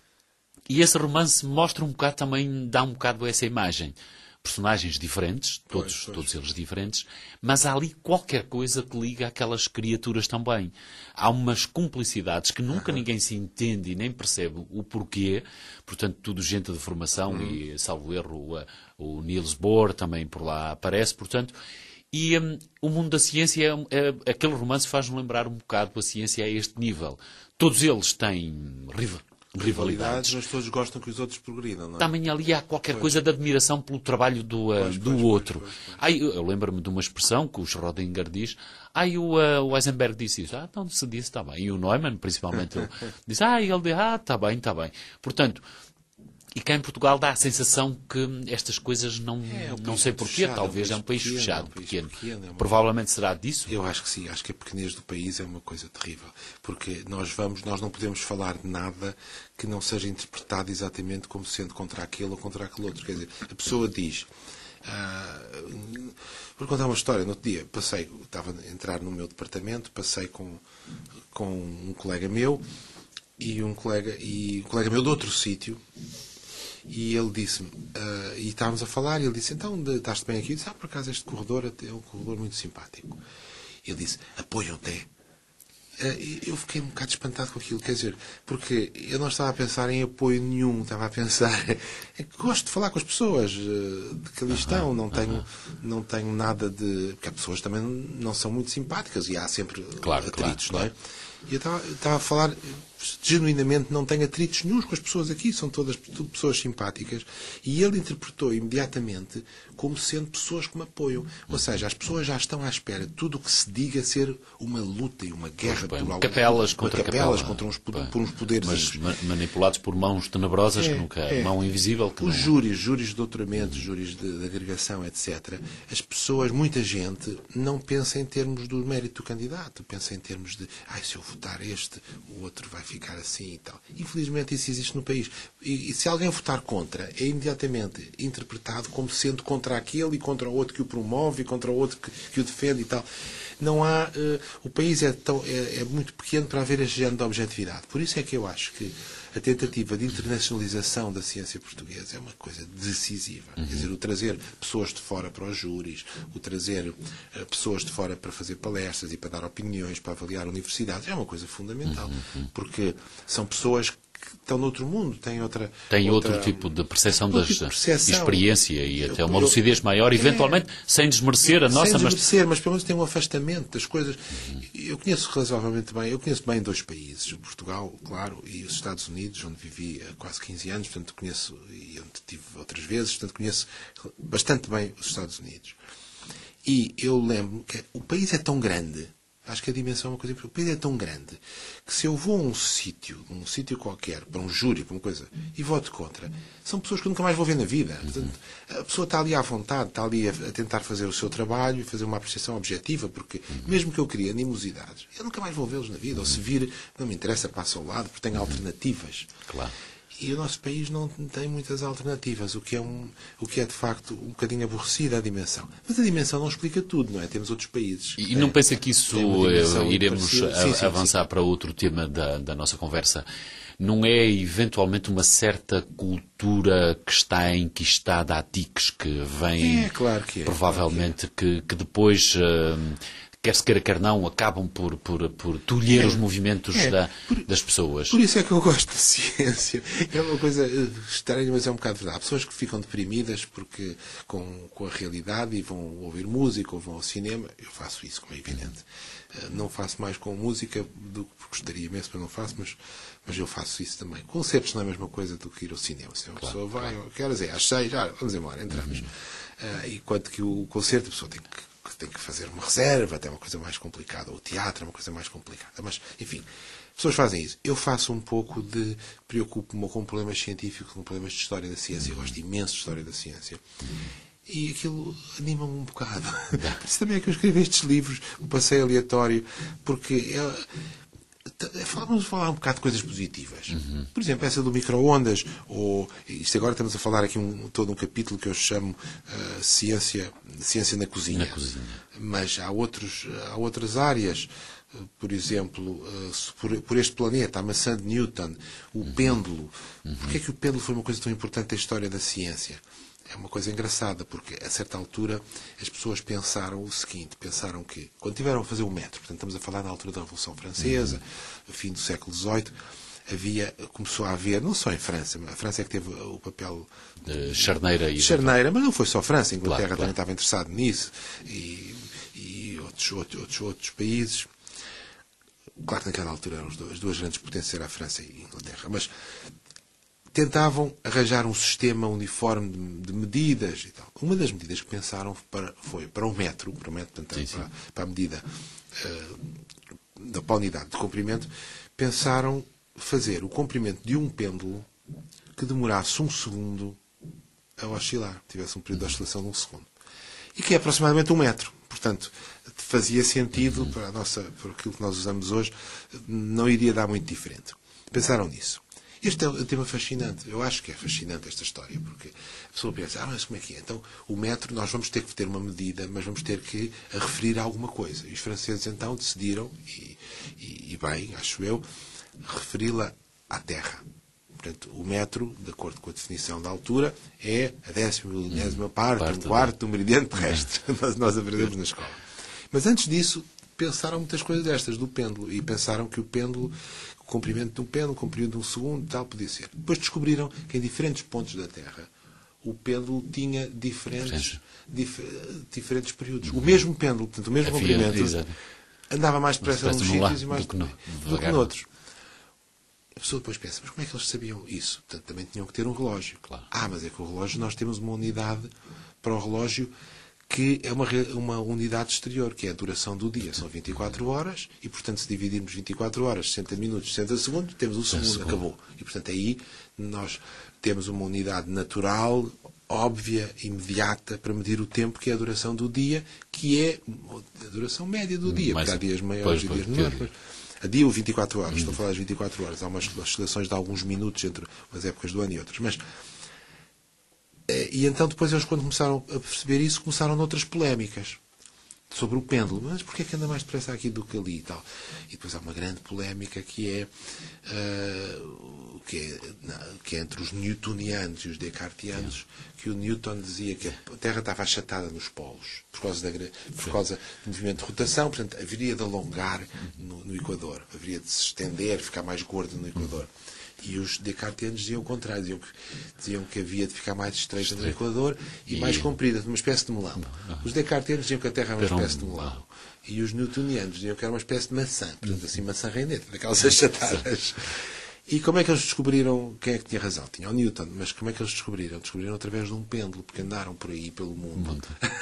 E esse romance mostra um bocado também, dá um bocado essa imagem. Personagens diferentes, todos, pois, pois. todos eles diferentes, mas há ali qualquer coisa que liga aquelas criaturas também. Há umas cumplicidades que nunca uhum. ninguém se entende e nem percebe o porquê, portanto, tudo gente de formação, uhum. e, salvo erro, o, o Niels Bohr também por lá aparece, portanto, e um, o mundo da ciência, é, é, aquele romance faz-me lembrar um bocado a ciência a este nível. Todos eles têm rival rivalidades, mas todos gostam que os outros progridam, não é? Também ali há qualquer pois. coisa de admiração pelo trabalho do, uh, pois, do pois, outro. Pois, pois, pois. Ai, eu, eu lembro-me de uma expressão que o Schrödinger diz: ah, o, uh, o Heisenberg disse isso. Ah, então se disse, está bem. E o Neumann, principalmente, ele diz: ah, ele diz: ah, está bem, está bem. Portanto, e cá em Portugal dá a sensação que estas coisas não, é, um não sei porquê, fechado, talvez é um país, é um país fechado, é um país pequeno. pequeno é uma... Provavelmente será disso? Eu acho que sim, acho que a pequenez do país é uma coisa terrível, porque nós vamos, nós não podemos falar de nada que não seja interpretado exatamente como sendo contra aquele ou contra aquele outro. Quer dizer, a pessoa diz... Uh, vou contar uma história. No outro dia, passei, estava a entrar no meu departamento, passei com, com um colega meu e um colega, e um colega meu de outro sítio. E ele disse-me, uh, e estávamos a falar, e ele disse: então, estás-te bem aqui? Eu disse: ah, por acaso este corredor é um corredor muito simpático. Ele disse: apoiam-te? Eu fiquei um bocado espantado com aquilo, quer dizer, porque eu não estava a pensar em apoio nenhum, estava a pensar é que gosto de falar com as pessoas de que ali estão, não tenho, não tenho nada de... Porque as pessoas também não são muito simpáticas e há sempre claro, atritos, claro, não é? E eu estava, estava a falar, genuinamente, não tenho atritos nenhum com as pessoas aqui, são todas tudo pessoas simpáticas. E ele interpretou imediatamente como sendo pessoas que me apoiam. Ou seja, as pessoas já estão à espera de tudo o que se diga ser uma luta e uma guerra bem, por algum, capelas contra capelas, capela. contra uns, por uns poderes. Mas ma manipulados por mãos tenebrosas, É, que nunca. é. Mão invisível. Que Os não... júris, júris de doutoramento, júris de, de agregação, etcétera. As pessoas, muita gente, não pensa em termos do mérito do candidato, pensa em termos de, ai, se eu votar este, o outro vai ficar assim e tal. Infelizmente isso existe no país. E, e se alguém votar contra, é imediatamente interpretado como sendo contra aquele e contra o outro que o promove e contra o outro que, que o defende e tal. Não há... Uh, o país é, tão, é, é muito pequeno para haver este género de objetividade. Por isso é que eu acho que a tentativa de internacionalização da ciência portuguesa é uma coisa decisiva. Uhum. Quer dizer, o trazer pessoas de fora para os júris, o trazer uh, pessoas de fora para fazer palestras e para dar opiniões, para avaliar universidades, é uma coisa fundamental. Uhum. Porque são pessoas que estão noutro mundo, têm outra... Tem outra, outro tipo de percepção da tipo experiência e até uma eu, lucidez maior, eventualmente, é, sem desmerecer a nossa... Sem desmerecer, mas... mas pelo menos tem um afastamento das coisas. Uhum. Eu conheço razoavelmente bem, eu conheço bem dois países, Portugal, claro, e os Estados Unidos, onde vivi há quase quinze anos, portanto conheço, e onde estive outras vezes, portanto conheço bastante bem os Estados Unidos. E eu lembro que o país é tão grande, acho que a dimensão é uma coisa importante. O país é tão grande que se eu vou a um sítio, um sítio qualquer, para um júri, para uma coisa, e voto contra, são pessoas que eu nunca mais vou ver na vida. Portanto, a pessoa está ali à vontade, está ali a, a tentar fazer o seu trabalho e fazer uma apreciação objetiva, porque mesmo que eu crie animosidades, eu nunca mais vou vê-los na vida. Ou se vir, não me interessa, passa ao lado, porque tem alternativas. Claro. E o nosso país não tem muitas alternativas, o que é, um, o que é de facto um bocadinho aborrecida a dimensão. Mas a dimensão não explica tudo, não é? Temos outros países. E não pensa que isso uh, iremos sim, sim, avançar sim. para outro tema da, da nossa conversa? Não é eventualmente uma certa cultura que está enquistada a tiques, que vem é, claro que é, provavelmente claro que, é. que, que depois... Uh, quer se queira, quer não, acabam por, por, por tolher é, os movimentos é, da, por, das pessoas. Por isso é que eu gosto de ciência. É uma coisa estranha, mas é um bocado verdade. Há pessoas que ficam deprimidas porque, com, com a realidade e vão ouvir música ou vão ao cinema. Eu faço isso, como é evidente. Não faço mais com música do que gostaria imenso, mas não faço, mas, mas eu faço isso também. Concertos não é a mesma coisa do que ir ao cinema. Se uma claro, pessoa vai, claro. Que horas é? Às seis, ah, vamos embora, entramos. Uhum. Uh, enquanto que o concerto, a pessoa tem que tem que fazer uma reserva, até é uma coisa mais complicada. O teatro é uma coisa mais complicada. Mas, enfim, as pessoas fazem isso. Eu faço um pouco de... Preocupo-me com problemas científicos, com problemas de história da ciência. Eu gosto imenso de história da ciência. E aquilo anima-me um bocado. Por isso também é que eu escrevo estes livros, o passeio aleatório, porque... É, vamos falar um bocado de coisas positivas. Uhum. Por exemplo, essa do micro-ondas, ou isto agora estamos a falar aqui um, todo um capítulo que eu chamo uh, ciência, ciência na cozinha. Na cozinha. Mas há, outros, há outras áreas, uh, por exemplo, uh, por, por este planeta, a maçã de Newton, o uhum. pêndulo. Uhum. Porquê é que o pêndulo foi uma coisa tão importante da história da ciência? É uma coisa engraçada, porque a certa altura as pessoas pensaram o seguinte, pensaram que, quando tiveram a fazer o metro, portanto estamos a falar na altura da Revolução Francesa, uhum. fim do século dezoito, havia, começou a haver, não só em França, a França é que teve o papel de charneira, e charneira, mas não foi só a França, a Inglaterra claro, também claro. estava interessado nisso, e, e outros, outros, outros, outros países. Claro que naquela altura eram as duas grandes potências, era a França e a Inglaterra, mas tentavam arranjar um sistema uniforme de, de medidas e tal. Uma das medidas que pensaram para, foi para o metro, para, o metro, portanto, sim, sim. Para, para a medida uh, da para a unidade de comprimento, pensaram fazer o comprimento de um pêndulo que demorasse um segundo a oscilar, tivesse um período de oscilação de um segundo. E que é aproximadamente um metro. Portanto, fazia sentido para, a nossa, para aquilo que nós usamos hoje, não iria dar muito diferente. Pensaram nisso. Este é um tema fascinante. Eu acho que é fascinante esta história, porque a pessoa pensa, ah, mas como é que é? Então, o metro, nós vamos ter que ter uma medida, mas vamos ter que a referir a alguma coisa. E os franceses, então, decidiram, e, e, e bem, acho eu, referi-la à Terra. Portanto, o metro, de acordo com a definição da altura, é a décima milionésima parte, um quarto do meridiano terrestre. nós, nós aprendemos na escola. Mas antes disso, pensaram muitas coisas destas, do pêndulo. E pensaram que o pêndulo, o comprimento de um pêndulo, o comprimento de um segundo, tal, podia ser. Depois descobriram que em diferentes pontos da Terra o pêndulo tinha diferentes, dif, diferentes períodos. O mesmo pêndulo, portanto, o mesmo Havia, comprimento, exato. andava mais depressa nos num lado sítios e mais do que no- do que noutros. A pessoa depois pensa, mas como é que eles sabiam isso? Portanto, também tinham que ter um relógio. Claro. Ah, mas é que o relógio, nós temos uma unidade para o relógio que é uma, re- uma unidade exterior, que é a duração do dia. São vinte e quatro horas e, portanto, se dividirmos vinte e quatro horas, sessenta minutos, sessenta segundos, temos o segundo, segundo. acabou. E, portanto, aí nós temos uma unidade natural, óbvia, imediata, para medir o tempo, que é a duração do dia, que é a duração média do dia, Mais- porque há dias pois, maiores e pois, dias menores. pois. Mas a dia ou vinte e quatro horas, estou a falar das vinte e quatro horas, há umas oscilações de alguns minutos entre as épocas do ano e outras. Mas, eh, e então depois eles, quando começaram a perceber isso, começaram noutras polémicas sobre o pêndulo. Mas porquê é que anda mais depressa aqui do que ali e tal? E depois há uma grande polémica que é, eh, que é, na- que é entre os newtonianos e os descartianos, que o Newton dizia que a Terra estava achatada nos polos, por causa, da, gra- por causa do movimento de rotação, portanto, haveria de alongar no, no Equador, haveria de se estender, ficar mais gordo no Equador. E os descartianos diziam o contrário, diziam que, diziam que havia de ficar mais estreita no Equador e, E- mais comprida, uma espécie de melão. Os descartianos diziam que a Terra era uma Era um espécie de melão. melão. E os newtonianos diziam que era uma espécie de maçã, portanto, assim, maçã reineta, daquelas achatadas. E como é que eles descobriram quem é que tinha razão? Tinha o Newton, mas como é que eles descobriram? Descobriram através de um pêndulo, porque andaram por aí pelo mundo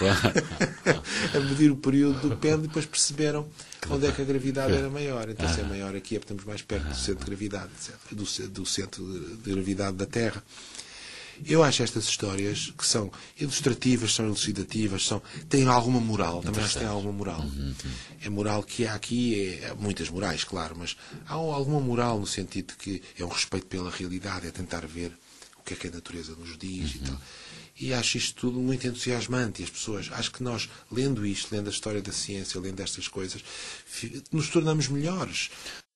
a medir o período do pêndulo e depois perceberam onde é que a gravidade era maior. Então, se é maior aqui, é porque estamos mais perto do centro de gravidade, etcétera, do, ce- do centro de gravidade da Terra. Eu acho estas histórias que são ilustrativas, são elucidativas, são, têm alguma moral, também acho que têm alguma moral. É moral que há aqui, é, há muitas morais, claro, mas há alguma moral no sentido de que é um respeito pela realidade, é tentar ver o que é que a natureza nos diz e tal. E acho isto tudo muito entusiasmante. E as pessoas, acho que nós, lendo isto, lendo a história da ciência, lendo estas coisas, fi- nos tornamos melhores.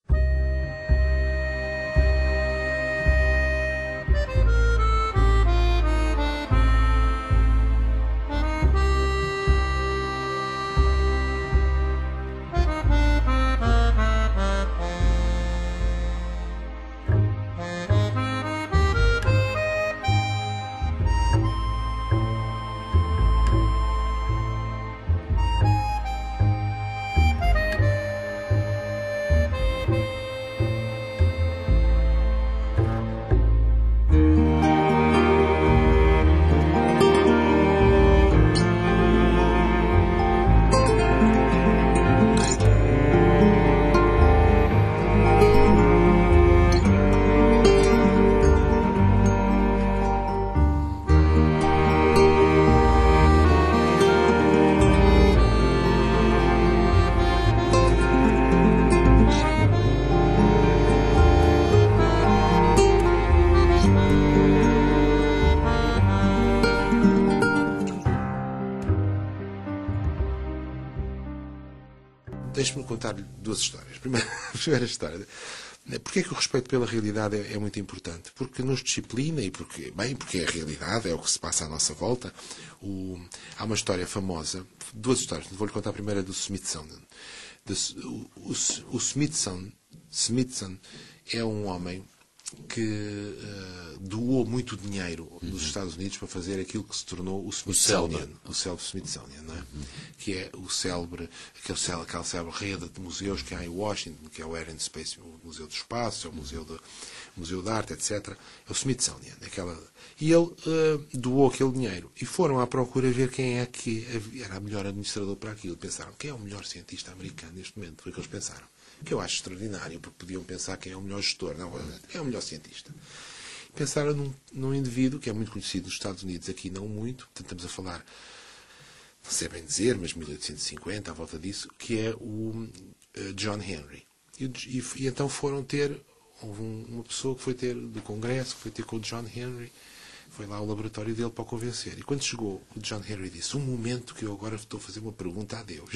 Deixe-me contar-lhe duas histórias. Primeiro, a primeira história. Porquê é que o respeito pela realidade é, é muito importante? Porque nos disciplina e porque, bem, porque é a realidade, é o que se passa à nossa volta. O, há uma história famosa, duas histórias, vou-lhe contar a primeira do Smithsonian. De, o, o, o Smithson, Smithson é um homem que uh, doou muito dinheiro dos Estados Unidos para fazer aquilo que se tornou o Smithsonian, o célebre Smithsonian, não é? Que é o célebre, aquele célebre, aquela célebre rede de museus que há em Washington, que é o Air and Space, o Museu do Espaço, o Museu, do, o Museu de Arte, etcétera. É o Smithsonian. Aquela... E ele uh, doou aquele dinheiro. E foram à procura ver quem é que era o melhor administrador para aquilo. Pensaram, quem é o melhor cientista americano neste momento? Foi o que eles pensaram. Que eu acho extraordinário, porque podiam pensar quem é o melhor gestor. Não, é o melhor cientista. Pensaram num, num indivíduo que é muito conhecido nos Estados Unidos, aqui não muito, portanto estamos a falar, não sei bem dizer, mas mil oitocentos e cinquenta, à volta disso, que é o uh, John Henry. E, e, e então foram ter, houve um, uma pessoa que foi ter do Congresso, que foi ter com o John Henry, foi lá ao laboratório dele para o convencer. E quando chegou, o John Henry disse, um momento que eu agora estou a fazer uma pergunta a Deus.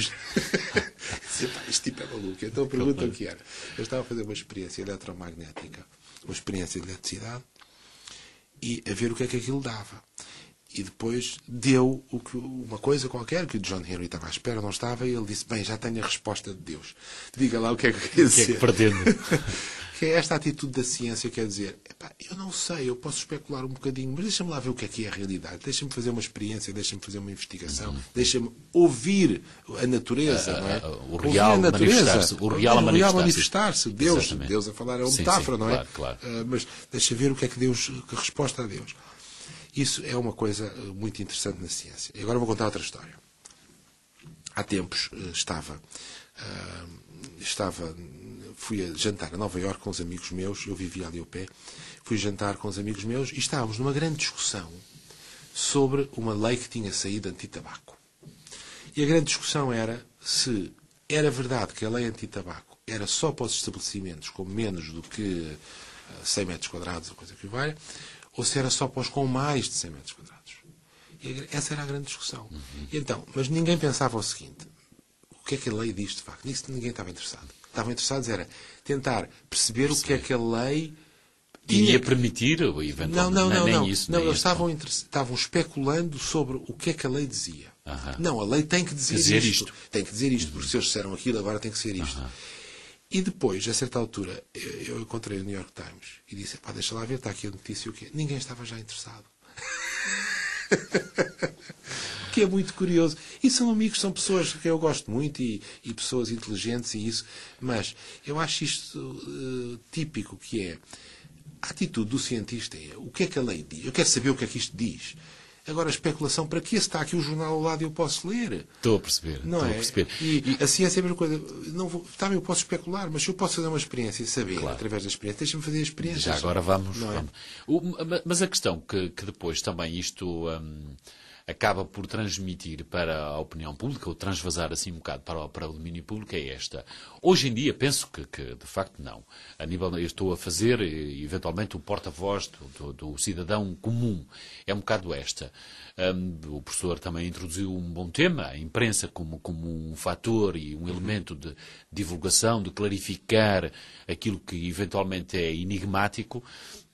Disse, pá, este tipo é maluco. Então a pergunta o que era? Eu estava a fazer uma experiência eletromagnética, uma experiência de eletricidade, e a ver o que é que aquilo dava. E depois deu o que, uma coisa qualquer que o John Henry estava à espera, não estava, e ele disse, bem, já tenho a resposta de Deus. Diga lá o que é que eu queria dizer. O que é que pretende? Que é esta atitude da ciência, quer dizer, epá, eu não sei, eu posso especular um bocadinho, mas deixa-me lá ver o que é que é a realidade. Deixa-me fazer uma experiência, deixa-me fazer uma investigação, uhum. deixa-me ouvir a natureza, uh, não é? Uh, o real manifestar-se. O real a manifestar-se. manifestar-se. Deus, Deus a falar é uma sim, metáfora, sim, não é? Claro, claro. Uh, mas deixa ver o que é que Deus, que resposta a Deus. Isso é uma coisa muito interessante na ciência. E agora vou contar outra história. Há tempos estava, estava, fui a jantar a Nova Iorque com os amigos meus, eu vivia ali ao pé, fui jantar com os amigos meus e estávamos numa grande discussão sobre uma lei que tinha saído anti-tabaco. E a grande discussão era se era verdade que a lei anti-tabaco era só para os estabelecimentos com menos do que cem metros quadrados, ou coisa que valha, ou se era só para os com mais de cem metros quadrados. E essa era a grande discussão. Uhum. E então, mas ninguém pensava o seguinte, o que é que a lei diz de facto? Nisso ninguém estava interessado. Estavam interessados era tentar perceber Sim. o que é que a lei... Iria permitir, eventualmente, não, não, não, nem não. isso. Não, nem eles isso. estavam, estavam especulando sobre o que é que a lei dizia. Uhum. Não, a lei tem que dizer, dizer isto. isto. Tem que dizer isto, uhum. porque se eles disseram aquilo, agora tem que ser isto. Uhum. E depois, a certa altura, eu encontrei o New York Times e disse, pá, deixa lá ver, está aqui a notícia, o quê? Ninguém estava já interessado. O que é muito curioso. E são amigos, são pessoas que eu gosto muito e, e pessoas inteligentes e isso, mas eu acho isto uh, típico, que é a atitude do cientista é o que é que a lei diz? Eu quero saber o que é que isto diz. Agora, a especulação, para que está aqui o jornal ao lado e eu posso ler? Estou a perceber. Não estou é? a perceber. E, e a ciência é a mesma coisa. Não vou, também eu posso especular, mas se eu posso fazer uma experiência e saber, claro. através da experiência, deixa-me fazer a experiência. Já agora vamos. Não é? vamos. O, mas a questão que, que depois também isto hum, acaba por transmitir para a opinião pública, ou transvasar assim um bocado para o, para o domínio público, é esta. Hoje em dia, penso que, que de facto não. A nível, eu estou a fazer, eventualmente, o porta-voz do, do, do cidadão comum. É um bocado esta. Um, o professor também introduziu um bom tema, a imprensa como, como um fator e um elemento de divulgação, de clarificar aquilo que eventualmente é enigmático.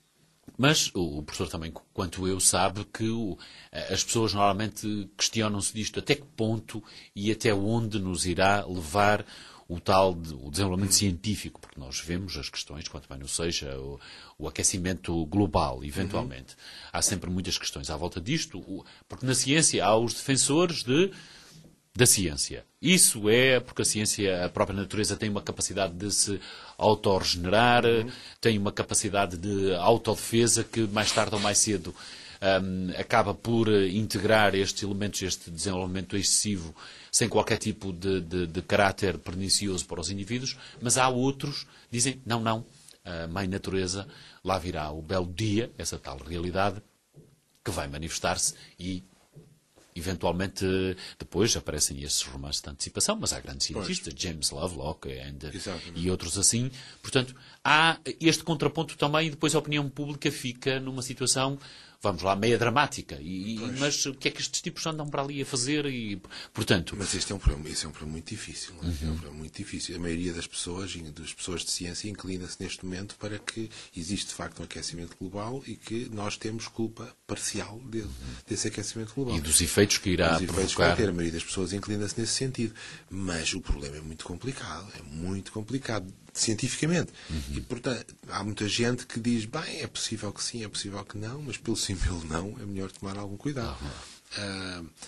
Mas o professor também, quanto eu, sabe que o, as pessoas normalmente questionam-se disto até que ponto e até onde nos irá levar o tal de, o desenvolvimento científico, porque nós vemos as questões, quanto bem não seja, o, o aquecimento global, eventualmente. Uhum. Há sempre muitas questões à volta disto, o, porque na ciência há os defensores de, da ciência. Isso é porque a ciência, a própria natureza, tem uma capacidade de se autorregenerar, uhum. tem uma capacidade de autodefesa que mais tarde ou mais cedo um, acaba por integrar estes elementos, este desenvolvimento excessivo, sem qualquer tipo de, de, de caráter pernicioso para os indivíduos, mas há outros que dizem, não, não, a mãe natureza, lá virá o belo dia, essa tal realidade, que vai manifestar-se e eventualmente, depois aparecem esses romances de antecipação, mas há grandes cientistas, James Lovelock and, e outros assim. Portanto, há este contraponto também e depois a opinião pública fica numa situação, vamos lá, meia dramática. E, mas o que é que estes tipos andam para ali a fazer? E, portanto... Mas este é um problema, este é um problema muito difícil. Não é? Uhum. É um problema muito difícil. A maioria das pessoas, das pessoas de ciência, inclina-se neste momento para que existe de facto um aquecimento global e que nós temos culpa parcial de, uhum. desse aquecimento global. E dos efeitos que irá dos efeitos provocar. Que vai ter. A maioria das pessoas inclina-se nesse sentido. Mas o problema é muito complicado. É muito complicado. Cientificamente. Uhum. E, portanto, há muita gente que diz, bem, é possível que sim, é possível que não, mas pelo sim, pelo não, é melhor tomar algum cuidado. Uhum. Uh,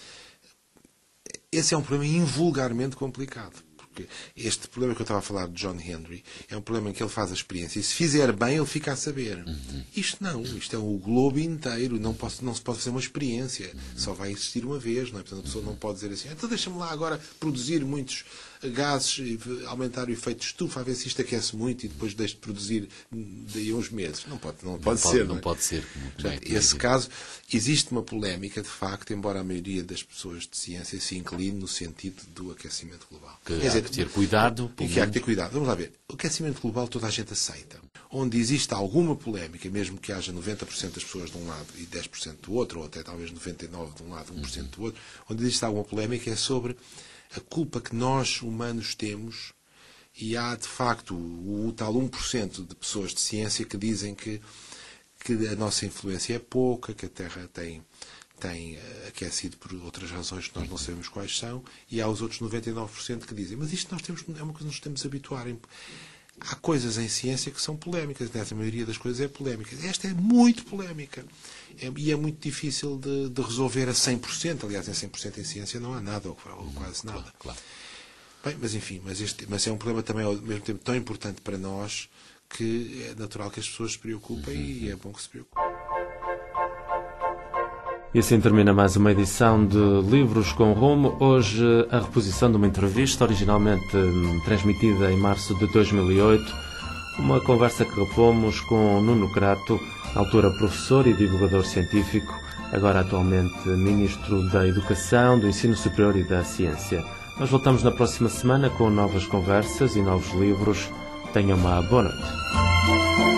esse é um problema invulgarmente complicado. Porque este problema que eu estava a falar de John Henry é um problema em que ele faz a experiência e se fizer bem ele fica a saber. Uhum. Isto não, isto é o globo inteiro, não, posso, não se pode fazer uma experiência, uhum. só vai existir uma vez, não é? Portanto a pessoa não pode dizer assim, então deixa-me lá agora produzir muitos gases e aumentar o efeito de estufa a ver se isto aquece muito e depois deixo de produzir daí a uns meses. Não pode, não pode não ser. Pode, não, não é? pode ser. Portanto, esse caso, existe uma polémica de facto, embora a maioria das pessoas de ciência se incline no sentido do aquecimento global. Que Quer dizer, há que ter cuidado. E que há que ter cuidado. Vamos lá ver. O aquecimento global toda a gente aceita. Onde existe alguma polémica, mesmo que haja noventa por cento das pessoas de um lado e dez por cento do outro, ou até talvez noventa e nove por cento de um lado e um por cento do outro, onde existe alguma polémica é sobre a culpa que nós, humanos, temos, e há, de facto, o, o tal um por cento de pessoas de ciência que dizem que, que a nossa influência é pouca, que a Terra tem, tem aquecido por outras razões que nós não sabemos quais são, e há os outros noventa e nove por cento que dizem, mas isto nós temos, é uma coisa que nos temos a habituar. Há coisas em ciência que são polémicas, a maioria das coisas é polémica. Esta é muito polémica. É, e é muito difícil de, de resolver a cem por cento. Aliás, em cem por cento em ciência não há nada, ou quase nada. Claro, claro. Bem, mas enfim, mas, este, mas é um problema também ao mesmo tempo tão importante para nós que é natural que as pessoas se preocupem uhum. e é bom que se preocupem. E assim termina mais uma edição de Livros com Rumo. Hoje a reposição de uma entrevista originalmente transmitida em março de dois mil e oito. Uma conversa que repomos com Nuno Crato, na altura professor e divulgador científico, agora atualmente Ministro da Educação, do Ensino Superior e da Ciência. Nós voltamos na próxima semana com novas conversas e novos livros. Tenham uma boa noite.